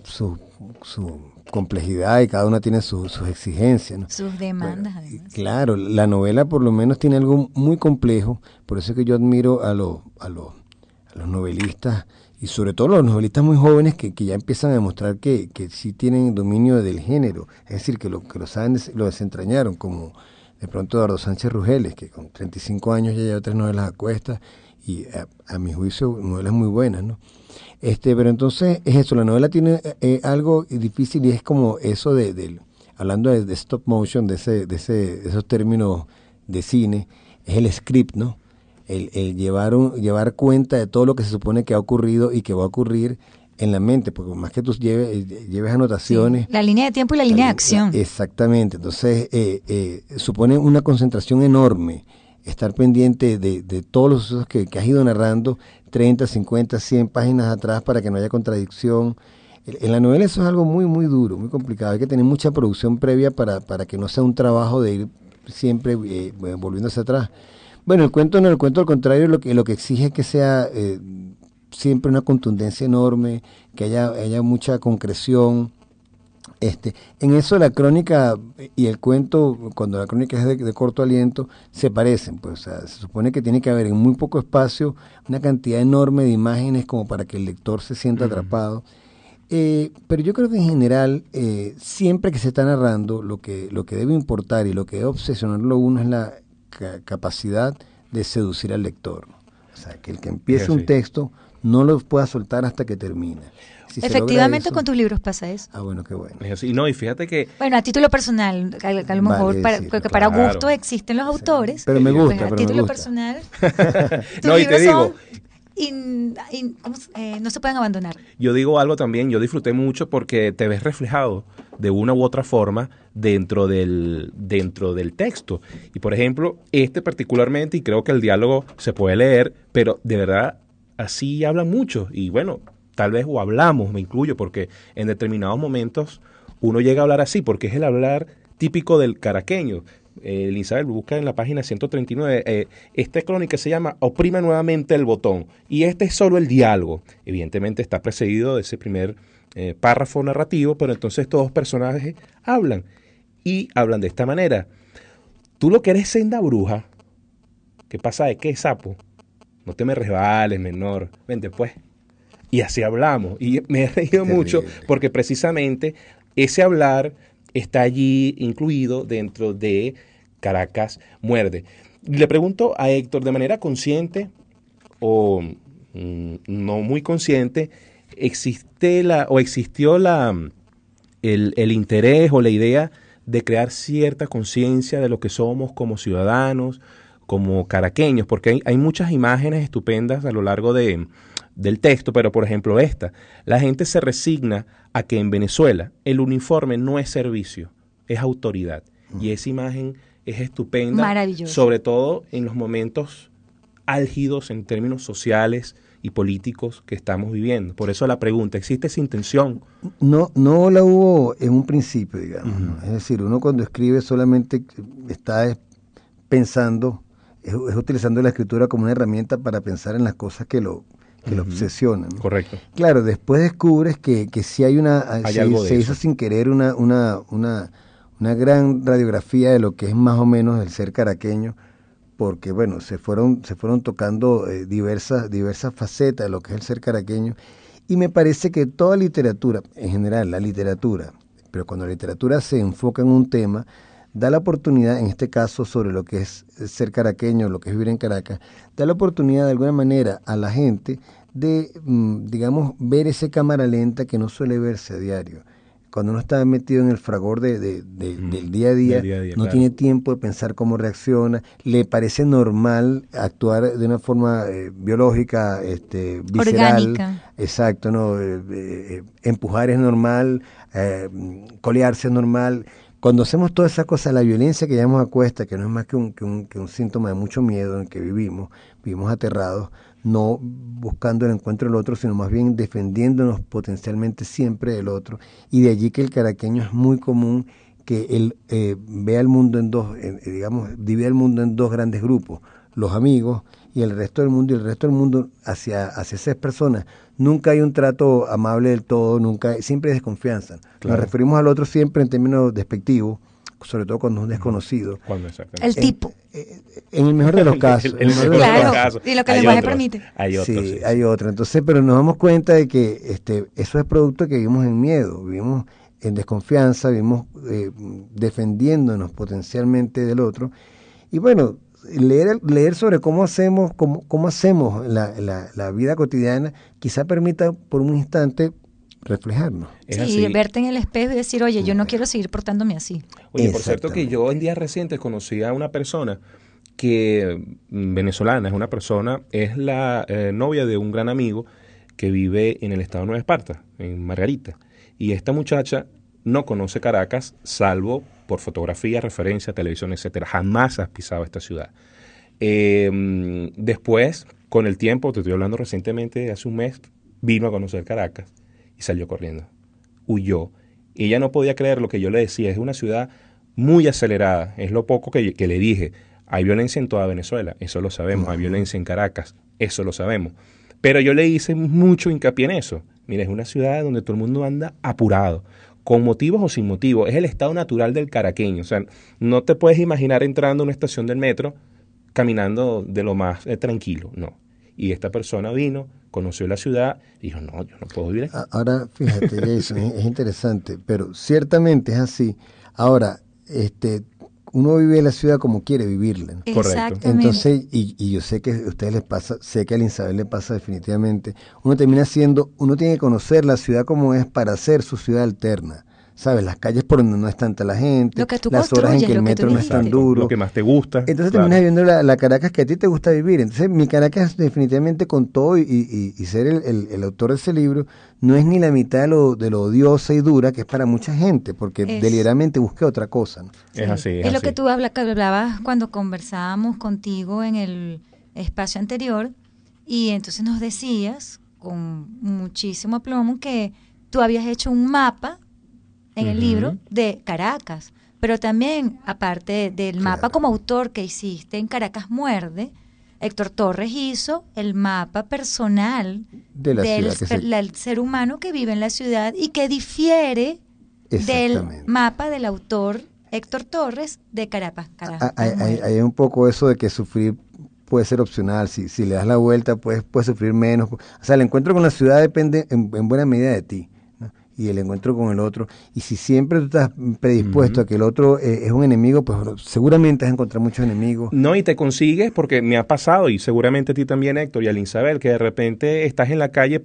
complejidad y cada una tiene sus exigencias, ¿no? Sus demandas, bueno, además. Claro, la novela por lo menos tiene algo muy complejo, por eso es que yo admiro a los novelistas, y sobre todo los novelistas muy jóvenes que ya empiezan a demostrar que sí tienen dominio del género, es decir, que lo saben, lo desentrañaron, como de pronto Eduardo Sánchez Rugeles, que con 35 años ya lleva 3 novelas a cuestas, y a mi juicio novelas muy buenas, ¿no? Pero entonces es eso, la novela tiene algo difícil y es como eso hablando de stop motion, de esos términos de cine, es el script, ¿no? El llevar cuenta de todo lo que se supone que ha ocurrido y que va a ocurrir en la mente, porque más que tú lleves anotaciones. Sí, la línea de tiempo y la línea de acción. Exactamente, entonces supone una concentración enorme, estar pendiente de todos los sucesos que has ido narrando 30, 50, 100 páginas atrás para que no haya contradicción. En la novela eso es algo muy, muy duro, muy complicado. Hay que tener mucha producción previa para que no sea un trabajo de ir siempre volviéndose atrás. Bueno, el cuento no, el cuento al contrario lo que exige es que sea siempre una contundencia enorme, que haya mucha concreción. En eso la crónica y el cuento, cuando la crónica es de corto aliento, se parecen, pues, o sea, se supone que tiene que haber en muy poco espacio una cantidad enorme de imágenes como para que el lector se sienta atrapado. Pero yo creo que en general, siempre que se está narrando, lo que debe importar y lo que debe obsesionarlo uno es la capacidad de seducir al lector. O sea, que el que empiece un texto no lo pueda soltar hasta que termina. Si efectivamente con tus libros pasa eso. Ah, bueno, qué bueno. Es así, no, y fíjate que... Bueno, a título personal, a lo mejor, porque para gusto existen los autores. Pero me gusta, pues, a título personal, tus no, y te digo... no se pueden abandonar. Yo digo algo también, yo disfruté mucho porque te ves reflejado de una u otra forma dentro del texto. Y por ejemplo, particularmente, y creo que el diálogo se puede leer, pero de verdad así hablan mucho. Y bueno, tal vez o hablamos, me incluyo, porque en determinados momentos uno llega a hablar así, porque es el hablar típico del caraqueño. Isabel busca en la página 139, esta crónica se llama Oprima nuevamente el botón, y este es solo el diálogo. Evidentemente está precedido de ese primer párrafo narrativo, pero entonces todos los personajes hablan, y hablan de esta manera. Tú lo que eres senda bruja, ¿qué pasa de qué, sapo? No te me resbales, menor, vente pues. Y así hablamos, y me he reído mucho, porque precisamente ese hablar está allí incluido dentro de Caracas Muerde. Le pregunto a Héctor, de manera consciente o no muy consciente, ¿existió el interés o la idea de crear cierta conciencia de lo que somos como ciudadanos, como caraqueños, porque hay muchas imágenes estupendas a lo largo del texto, pero por ejemplo la gente se resigna a que en Venezuela el uniforme no es servicio, es autoridad. Y esa imagen es estupenda, maravilloso, sobre todo en los momentos álgidos en términos sociales y políticos que estamos viviendo. Por eso la pregunta, ¿existe esa intención? No la hubo en un principio, digamos, ¿no? Es decir, uno cuando escribe solamente está pensando, es utilizando la escritura como una herramienta para pensar en las cosas que lo obsesionan, ¿no? Correcto. Claro, después descubres que sí hay se hizo sin querer una gran radiografía de lo que es más o menos el ser caraqueño, porque bueno, se fueron tocando diversas facetas de lo que es el ser caraqueño, y me parece que toda literatura, en general la literatura, pero cuando la literatura se enfoca en un tema, da la oportunidad, en este caso sobre lo que es ser caraqueño, lo que es vivir en Caracas, da la oportunidad de alguna manera a la gente de, digamos, ver ese cámara lenta que no suele verse a diario. Cuando uno está metido en el fragor del día a día, no claro, tiene tiempo de pensar cómo reacciona, le parece normal actuar de una forma biológica, visceral, orgánica. Exacto, ¿no? Empujar es normal, colearse es normal. Cuando hacemos todas esas cosas, la violencia que llamamos a cuesta, que no es más que un síntoma de mucho miedo en el que vivimos aterrados, no buscando el encuentro del otro, sino más bien defendiéndonos potencialmente siempre del otro. Y de allí que el caraqueño es muy común que él vea el mundo en dos, digamos, divide el mundo en dos grandes grupos, los amigos y el resto del mundo, y el resto del mundo hacia esas personas. Nunca hay un trato amable del todo, siempre hay desconfianza. Claro. Nos referimos al otro siempre en términos despectivos, sobre todo cuando es un desconocido. El tipo. En el mejor de los casos. Claro, y lo que el lenguaje permite. Hay otros, sí. Hay otro. Entonces, pero nos damos cuenta de que eso es producto de que vivimos en miedo, vivimos en desconfianza, vivimos defendiéndonos potencialmente del otro. Y bueno, leer sobre cómo hacemos la vida cotidiana quizá permita por un instante reflejarnos. Sí, verte en el espejo y decir, oye, yo no quiero seguir portándome así. Oye, por cierto que yo en días recientes conocí a una persona que, venezolana, es la novia de un gran amigo que vive en el estado de Nueva Esparta, en Margarita. Y esta muchacha no conoce Caracas, salvo por fotografía, referencia, televisión, etcétera. Jamás has pisado esta ciudad. Después, con el tiempo, te estoy hablando recientemente, hace un mes, vino a conocer Caracas y salió corriendo. Huyó. Ella no podía creer lo que yo le decía. Es una ciudad muy acelerada. Es lo poco que le dije. Hay violencia en toda Venezuela, eso lo sabemos. Hay violencia en Caracas, eso lo sabemos. Pero yo le hice mucho hincapié en eso. Mira, es una ciudad donde todo el mundo anda apurado, con motivos o sin motivos. Es el estado natural del caraqueño. O sea, no te puedes imaginar entrando a una estación del metro caminando de lo más tranquilo, no. Y esta persona vino, conoció la ciudad y dijo, no, yo no puedo vivir aquí. Ahora, fíjate, Jason, es interesante, pero ciertamente es así. Ahora, uno vive la ciudad como quiere vivirla, ¿no? Correcto. Entonces, y yo sé que a ustedes les pasa, sé que a Isabel le pasa definitivamente, uno tiene que conocer la ciudad como es para hacer su ciudad alterna. ¿Sabes? Las calles por donde no es tanta la gente, las horas en que el metro no es tan duro. Lo que más te gusta. Entonces terminas viendo la Caracas que a ti te gusta vivir. Entonces mi Caracas definitivamente con todo y ser el autor de ese libro no es ni la mitad de lo odiosa y dura que es para mucha gente, porque deliberadamente busqué otra cosa, ¿no? Sí. Es así. Es lo que tú hablabas cuando conversábamos contigo en el espacio anterior, y entonces nos decías con muchísimo aplomo que tú habías hecho un mapa en el libro de Caracas, pero también, aparte del mapa como autor que hiciste en Caracas Muerde, Héctor Torres hizo el mapa personal del ser humano que vive en la ciudad y que difiere del mapa del autor Héctor Torres de Caracas. Hay un poco eso de que sufrir puede ser opcional, si le das la vuelta puedes sufrir menos. O sea, el encuentro con la ciudad depende en buena medida de ti, ¿no? Y el encuentro con el otro, y si siempre tú estás predispuesto a que el otro es un enemigo, pues seguramente vas a encontrar muchos enemigos. No, y te consigues, porque me ha pasado, y seguramente a ti también, Héctor, y a Isabel, que de repente estás en la calle por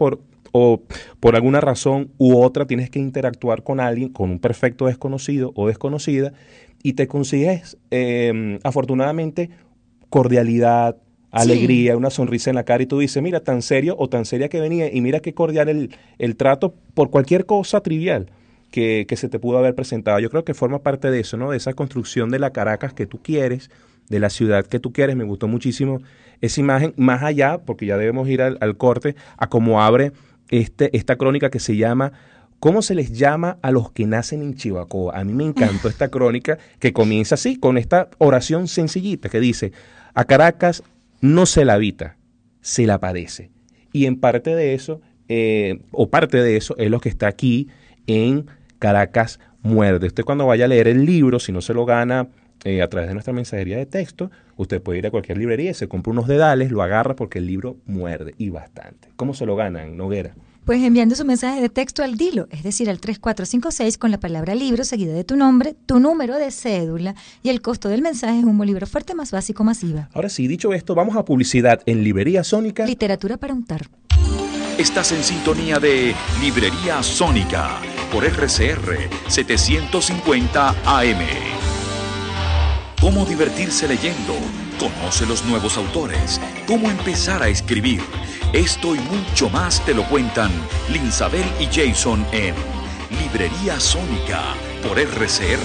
o por alguna razón u otra tienes que interactuar con alguien, con un perfecto desconocido o desconocida, y te consigues, afortunadamente, cordialidad, alegría, una sonrisa en la cara, y tú dices, mira, tan serio o tan seria que venía, y mira qué cordial el trato por cualquier cosa trivial que se te pudo haber presentado. Yo creo que forma parte de eso, ¿no? De esa construcción de la Caracas que tú quieres, de la ciudad que tú quieres. Me gustó muchísimo esa imagen, más allá, porque ya debemos ir al corte, a cómo abre esta crónica que se llama ¿Cómo se les llama a los que nacen en Chivacoa? A mí me encantó esta crónica que comienza así, con esta oración sencillita que dice, a Caracas no se la habita, se la padece. Y en parte de eso, parte de eso, es lo que está aquí en Caracas Muerde. Usted cuando vaya a leer el libro, si no se lo gana a través de nuestra mensajería de texto, usted puede ir a cualquier librería, se compra unos dedales, lo agarra porque el libro muerde, y bastante. ¿Cómo se lo ganan, Noguera? Pues enviando su mensaje de texto al DILO, es decir, al 3456 con la palabra libro seguida de tu nombre, tu número de cédula, y el costo del mensaje es un bolívar fuerte más básico más IVA. Ahora sí, dicho esto, vamos a publicidad en Librería Sónica. Literatura para untar. Estás en sintonía de Librería Sónica por RCR 750 AM. ¿Cómo divertirse leyendo? Conoce los nuevos autores. ¿Cómo empezar a escribir? Esto y mucho más te lo cuentan Linsabel y Jason en Librería Sónica por RCR.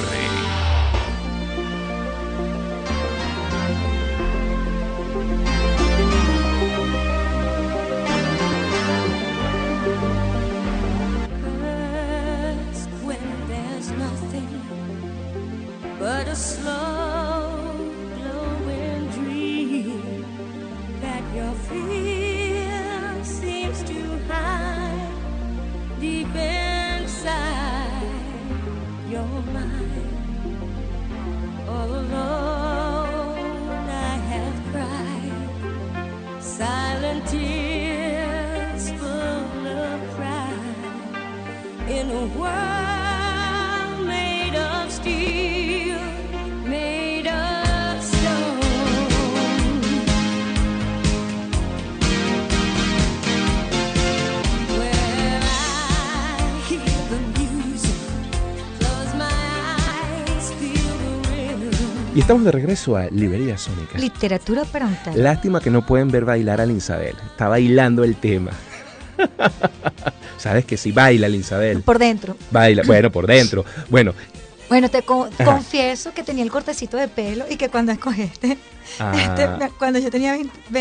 Y estamos de regreso a Librería Sónica. Literatura para untar. Lástima que no pueden ver bailar a Linsabel. Está bailando el tema. Sabes que sí baila Linsabel. Por dentro. Baila, bueno, por dentro. Bueno, te confieso que tenía el cortecito de pelo y que cuando escogiste, cuando yo tenía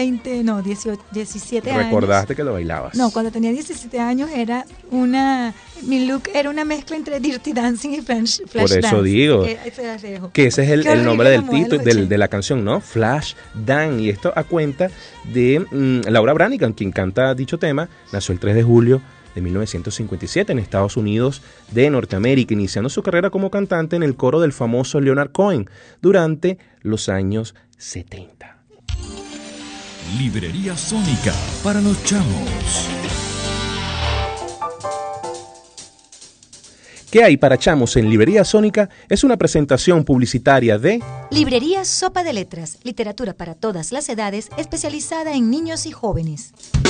17 años. ¿Recordaste que lo bailabas? No, cuando tenía 17 años mi look era una mezcla entre Dirty Dancing y Flash Dance. Por eso digo que ese es el nombre del título de la canción, ¿no? Flash Dance. Y esto a cuenta de Laura Branigan, quien canta dicho tema. Nació el 3 de julio de 1957 en Estados Unidos de Norteamérica, iniciando su carrera como cantante en el coro del famoso Leonard Cohen durante los años 70. Librería Sónica para los chamos. ¿Qué hay para chamos en Librería Sónica? Es una presentación publicitaria de Librería Sopa de Letras, literatura para todas las edades, especializada en niños y jóvenes.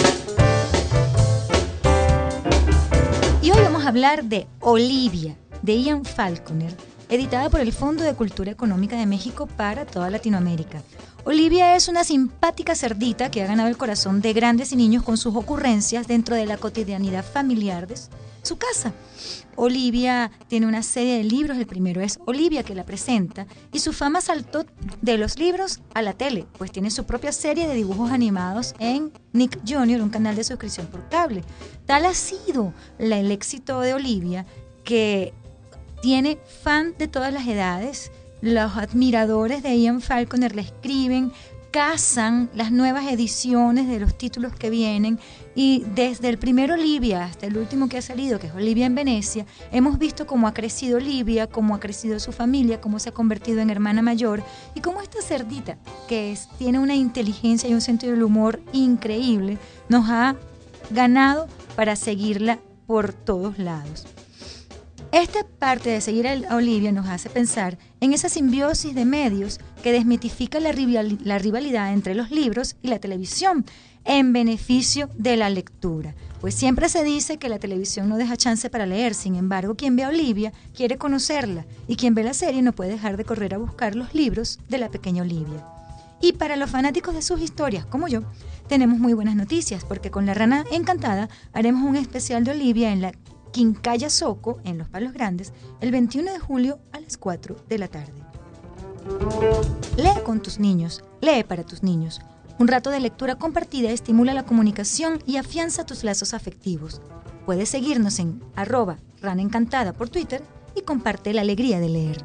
Y hoy vamos a hablar de Olivia, de Ian Falconer, editada por el Fondo de Cultura Económica de México para toda Latinoamérica. Olivia es una simpática cerdita que ha ganado el corazón de grandes y niños con sus ocurrencias dentro de la cotidianidad familiar de su casa. Olivia tiene una serie de libros, el primero es Olivia, que la presenta, y su fama saltó de los libros a la tele, pues tiene su propia serie de dibujos animados en Nick Jr., un canal de suscripción por cable. Tal ha sido el éxito de Olivia que tiene fan de todas las edades. Los admiradores de Ian Falconer le escriben, cazan las nuevas ediciones de los títulos que vienen, y desde el primer Olivia hasta el último que ha salido, que es Olivia en Venecia, hemos visto cómo ha crecido Olivia, cómo ha crecido su familia, cómo se ha convertido en hermana mayor, y cómo esta cerdita, que tiene una inteligencia y un sentido del humor increíble, nos ha ganado para seguirla por todos lados. Esta parte de seguir a Olivia nos hace pensar en esa simbiosis de medios que desmitifica la rivalidad entre los libros y la televisión en beneficio de la lectura. Pues siempre se dice que la televisión no deja chance para leer, sin embargo, quien ve a Olivia quiere conocerla y quien ve la serie no puede dejar de correr a buscar los libros de la pequeña Olivia. Y para los fanáticos de sus historias, como yo, tenemos muy buenas noticias, porque con La Rana Encantada haremos un especial de Olivia en la Quincalla Soco, en Los Palos Grandes, el 21 de julio a las 4 de la tarde. Lee con tus niños, lee para tus niños. Un rato de lectura compartida estimula la comunicación y afianza tus lazos afectivos. Puedes seguirnos en @ranaencantada por Twitter y comparte la alegría de leer.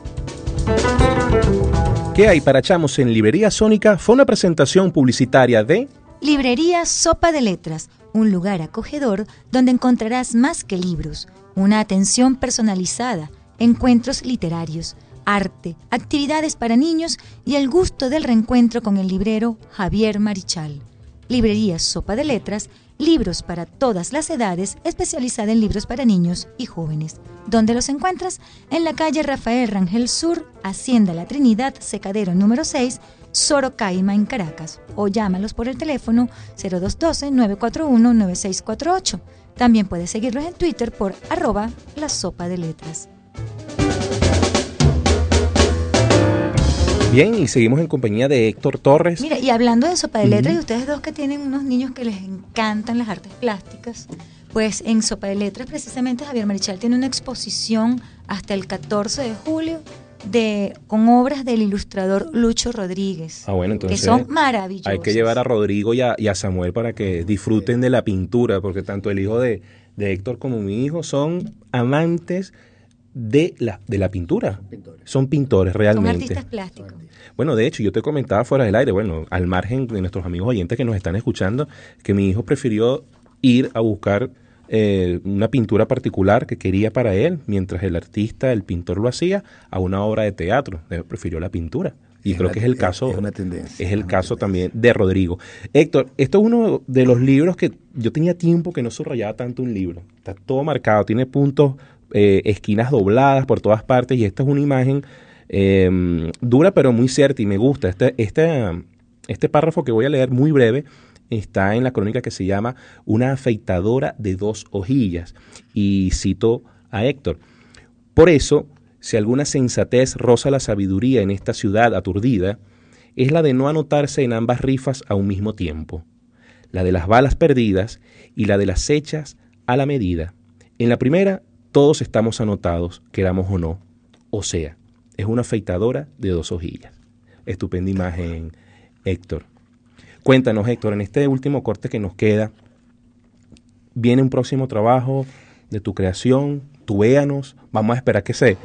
¿Qué hay para chamos en Librería Sónica? Fue una presentación publicitaria de Librería Sopa de Letras, un lugar acogedor donde encontrarás más que libros, una atención personalizada, encuentros literarios, arte, actividades para niños y el gusto del reencuentro con el librero Javier Marichal. Librería Sopa de Letras, libros para todas las edades, especializada en libros para niños y jóvenes. ¿Dónde los encuentras? En la calle Rafael Rangel Sur, Hacienda La Trinidad, Secadero número 6, Sorocaima, en Caracas. O llámalos por el teléfono 0212-941-9648. También puedes seguirlos en Twitter por @lasopadeletras. Bien, y seguimos en compañía de Héctor Torres. Mira, y hablando de Sopa de Letras, y ustedes dos que tienen unos niños que les encantan las artes plásticas, pues en Sopa de Letras precisamente Javier Marichal tiene una exposición hasta el 14 de julio con obras del ilustrador Lucho Rodríguez, Bueno, entonces que son maravillosas. Hay que llevar a Rodrigo y a Samuel para que disfruten de la pintura, porque tanto el hijo de Héctor como mi hijo son amantes de la pintura. Son pintores realmente. Son artistas plásticos. Bueno, de hecho, yo te comentaba fuera del aire, al margen de nuestros amigos oyentes que nos están escuchando, que mi hijo prefirió ir a buscar una pintura particular que quería para él, mientras el artista, el pintor lo hacía, a una obra de teatro. Él prefirió la pintura. Y creo que es el caso, es una tendencia, es el caso también de Rodrigo. Héctor, esto es uno de los libros que yo tenía tiempo que no subrayaba tanto un libro. Está todo marcado, tiene puntos, esquinas dobladas por todas partes, y esta es una imagen dura pero muy cierta y me gusta. Este párrafo que voy a leer, muy breve, está en la crónica que se llama Una afeitadora de 2 hojillas, y cito a Héctor: por eso, si alguna sensatez roza la sabiduría en esta ciudad aturdida, es la de no anotarse en ambas rifas a un mismo tiempo, la de las balas perdidas y la de las hechas a la medida. En la primera, todos estamos anotados, queramos o no, o sea, es una afeitadora de 2 hojillas. Estupenda imagen, Héctor. Cuéntanos, Héctor, en este último corte que nos queda, ¿viene un próximo trabajo de tu creación? Tuvéanos, vamos a esperar que se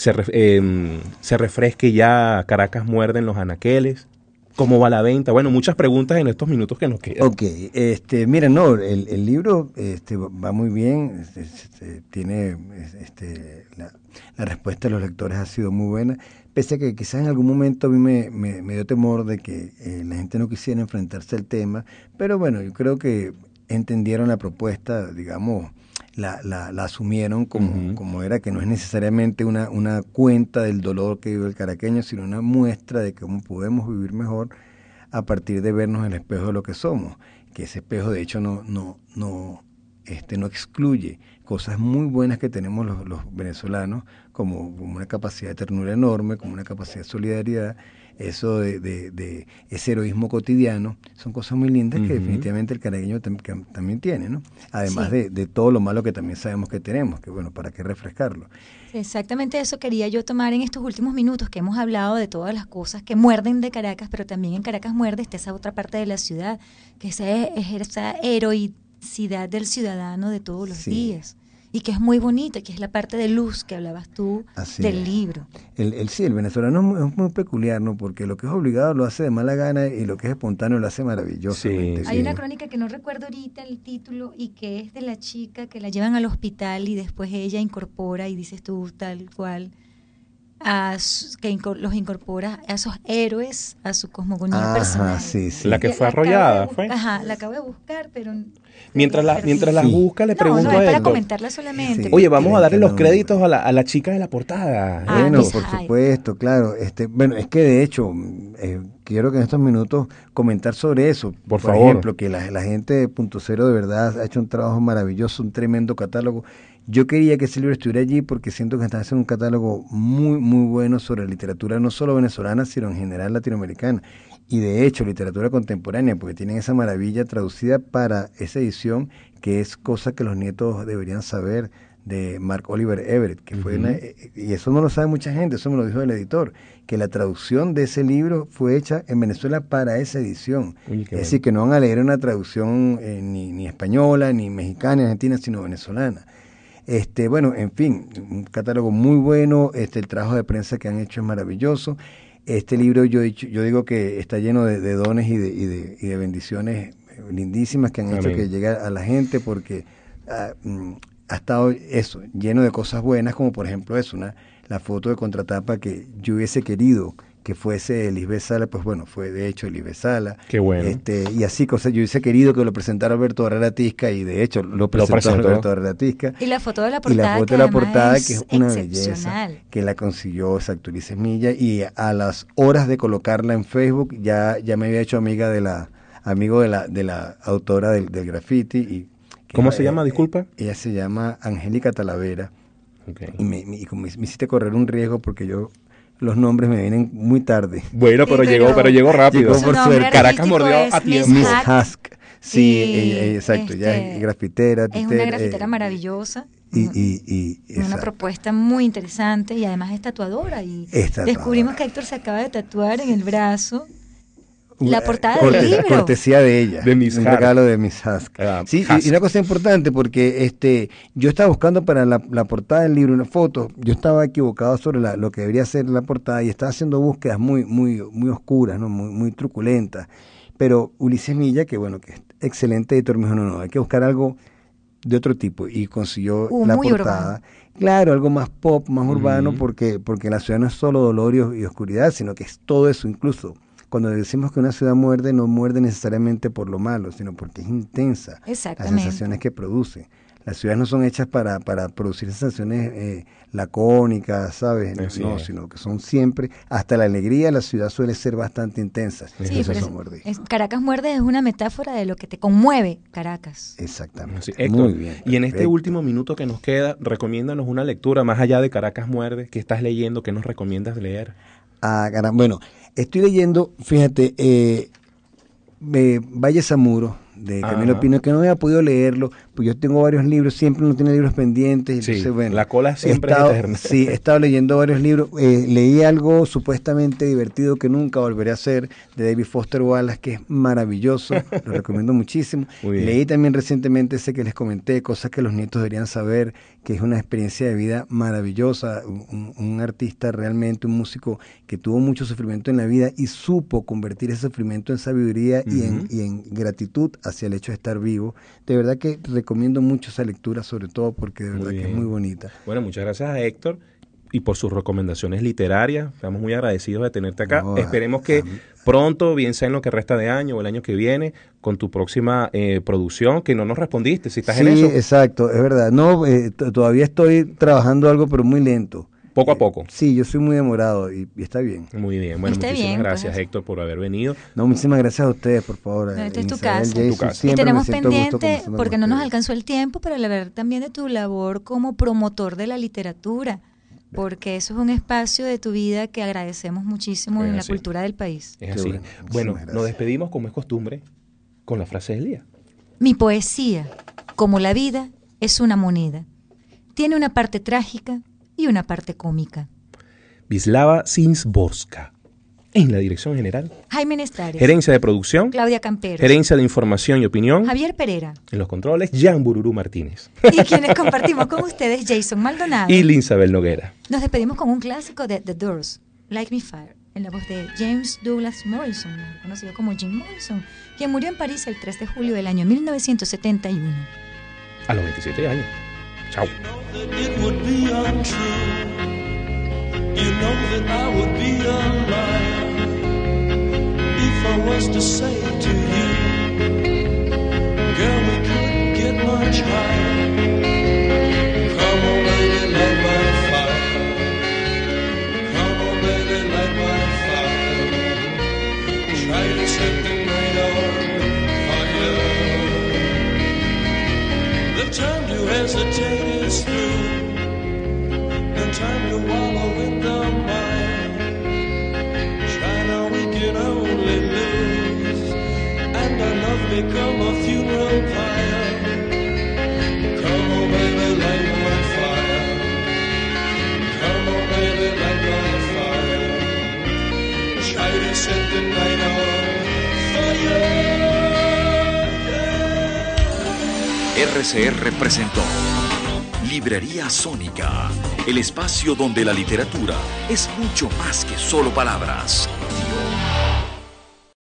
refresque ya Caracas Muerde en los anaqueles. ¿Cómo va la venta? Bueno, muchas preguntas en estos minutos que nos quedan. Ok, mira, no, el libro va muy bien, tiene la respuesta de los lectores ha sido muy buena, pese a que quizás en algún momento a mí me dio temor de que la gente no quisiera enfrentarse al tema, pero bueno, yo creo que entendieron la propuesta, digamos, la asumieron como era, que no es necesariamente una cuenta del dolor que vive el caraqueño, sino una muestra de cómo podemos vivir mejor a partir de vernos en el espejo de lo que somos, que ese espejo de hecho no excluye cosas muy buenas que tenemos los venezolanos, como una capacidad de ternura enorme, como una capacidad de solidaridad, eso de ese heroísmo cotidiano, son cosas muy lindas que definitivamente el caraqueño también tiene, ¿no? Además sí, de todo lo malo que también sabemos que tenemos, que bueno, ¿para qué refrescarlo? Exactamente eso quería yo tomar en estos últimos minutos, que hemos hablado de todas las cosas que muerden de Caracas, pero también en Caracas Muerde está esa otra parte de la ciudad, que es esa heroicidad del ciudadano de todos los días, y que es muy bonita, que es la parte de luz que hablabas tú del libro. El venezolano es muy peculiar, ¿no? Porque lo que es obligado lo hace de mala gana y lo que es espontáneo lo hace maravillosamente. Hay una crónica que no recuerdo ahorita el título, y que es de la chica que la llevan al hospital y después ella incorpora, y dices tú tal cual, los incorpora a esos héroes a su cosmogonía personal. La que fue arrollada, ¿fue? Ajá, la acabo de buscar, pero Mientras las Sí. busca, le No, pregunto no, a es para Héctor. comentarla solamente. Sí. Oye, vamos a darle los Encantador. créditos a la chica de la portada. Ah, Bueno, Miss por Hyde. supuesto, claro. Bueno, es que de hecho, quiero que en estos minutos comentar sobre eso. Por Por favor. ejemplo, que la gente de Punto Cero de verdad ha hecho un trabajo maravilloso, un tremendo catálogo. Yo quería que ese libro estuviera allí porque siento que están haciendo un catálogo muy, muy bueno sobre literatura, no solo venezolana, sino en general latinoamericana. Y de hecho, literatura contemporánea, porque tienen esa maravilla traducida para esa edición, que es Cosa que los nietos deberían saber, de Mark Oliver Everett, que fue y eso no lo sabe mucha gente, eso me lo dijo el editor, que la traducción de ese libro fue hecha en Venezuela para esa edición. Uy, qué Es bueno. decir, que no van a leer una traducción ni española, ni mexicana, ni argentina, sino venezolana. Bueno, en fin, un catálogo muy bueno, el trabajo de prensa que han hecho es maravilloso. Este libro yo digo que está lleno de dones y de bendiciones lindísimas que han hecho Amén. que llegue a la gente porque ha estado eso, lleno de cosas buenas, como por ejemplo la foto de contratapa que yo hubiese querido que fuese Lisbeth Sala, pues bueno, fue de hecho Lisbeth Sala. Qué bueno. Y así cosas, yo hubiese querido que lo presentara Alberto Barrera Tisca y de hecho lo presentó Alberto Barrera Tisca. Y la foto de la Y la portada, foto que de la además portada es que es una belleza, excepcional. que la consiguió exacto Ulises Milla y a las horas de colocarla en Facebook ya me había hecho amigo de la autora del graffiti. ¿Cómo se llama, disculpa? Ella se llama Angélica Talavera. Ok. Y me hiciste correr un riesgo porque los nombres me vienen muy tarde. Bueno, Sí, pero llegó rápido. Llegó Su por nombre suerte. Caracas artístico mordió es a tiempo. Miss Miss Hyde. Husk. Sí, Y, exacto, ya es grafitera. Es una grafitera maravillosa. Y Una exacto. propuesta muy interesante y además es tatuadora. Y Es tatuadora. descubrimos que Héctor se acaba de tatuar en el brazo la portada Corte- del libro. Cortesía de ella. De Miss un Husk. regalo de Miss Husk. Sí, Husk. y una cosa importante, porque yo estaba buscando para la portada del libro una foto. Yo estaba equivocado sobre lo que debería ser la portada y estaba haciendo búsquedas muy, muy, muy oscuras, ¿no? Muy, muy truculentas. Pero Ulises Milla, que bueno, que es excelente editor, me dijo, no, hay que buscar algo de otro tipo. Y consiguió la muy portada. urbano. Claro, algo más pop, más urbano, porque la ciudad no es solo dolor y oscuridad, sino que es todo eso incluso. Cuando decimos que una ciudad muerde, no muerde necesariamente por lo malo, sino porque es intensa las Exactamente. sensaciones que produce. Las ciudades no son hechas para producir sensaciones lacónicas, ¿sabes? Así No, es. sino que son siempre, hasta la alegría, la ciudad suele ser bastante intensa. Sí, Entonces pero eso muerde. Caracas muerde es una metáfora de lo que te conmueve Caracas. Exactamente. Sí, Héctor, Muy bien. y en este perfecto. último minuto que nos queda, recomiéndanos una lectura más allá de Caracas Muerde. ¿Qué estás leyendo? ¿Qué nos recomiendas leer? Ah, caramba. Bueno, estoy leyendo, fíjate, Valle Samuro, de Camilo Ajá. Pino, que no había podido leerlo, pues yo tengo varios libros, siempre uno tiene libros pendientes. Sí, Entonces, bueno, la cola siempre he estado, es eterna. Sí, he estado leyendo varios libros. Leí algo supuestamente divertido que nunca volveré a hacer, de David Foster Wallace, que es maravilloso, lo recomiendo muchísimo. Muy bien. Leí también recientemente ese que les comenté, Cosas que los nietos deberían saber, que es una experiencia de vida maravillosa, un artista realmente, un músico que tuvo mucho sufrimiento en la vida y supo convertir ese sufrimiento en sabiduría y en gratitud hacia el hecho de estar vivo. De verdad que recomiendo mucho esa lectura, sobre todo porque de verdad Muy que es bien. muy bonita. Bueno, muchas gracias a Héctor y por sus recomendaciones literarias. Estamos muy agradecidos de tenerte acá. No, Esperemos que pronto, bien sea en lo que resta de año o el año que viene, con tu próxima producción, que no nos respondiste, si estás Sí, en eso, exacto, es verdad. No, todavía estoy trabajando algo, pero muy lento. poco a poco. Sí, yo soy muy demorado y está bien. Muy bien, bueno, Está muchísimas bien, gracias pues. Héctor por haber venido. No, muchísimas gracias a ustedes, por favor. Esta es tu Isabel, casa. Jason, Tu casa. Y siempre tenemos me siento a gusto pendiente, conversando porque con no nos ustedes. alcanzó el tiempo, para hablar también de tu labor como promotor de la literatura, porque eso es un espacio de tu vida que agradecemos muchísimo en la Sí. cultura del país. Es Qué así. bueno, Bueno, muchísimas nos gracias. despedimos como es costumbre con la frase del día. Mi poesía, como la vida, es una moneda. Tiene una parte trágica y una parte cómica. Wisława Szymborska. En la dirección general. Jaime Nestares, Gerencia de producción. Claudia Campero, Gerencia de información y opinión. Javier Pereira, En los controles, Jan Bururu Martínez. y quienes compartimos con ustedes, Jason Maldonado. Y Linsabel Noguera. Nos despedimos con un clásico de The Doors, Like Me Fire, en la voz de James Douglas Morrison, conocido como Jim Morrison, quien murió en París el 3 de julio del año 1971. A los 27 años. Chao. It would be untrue. You know that I would be a liar if I was to say to you, girl, we could you hesitate is through. No time to wallow in the mire. Try now, we can only lose, and our love become a funeral pyre. Come on, baby, light my fire. Come on, baby, light my fire. Try to set the night on fire. RCR presentó Librería Sónica, el espacio donde la literatura es mucho más que solo palabras.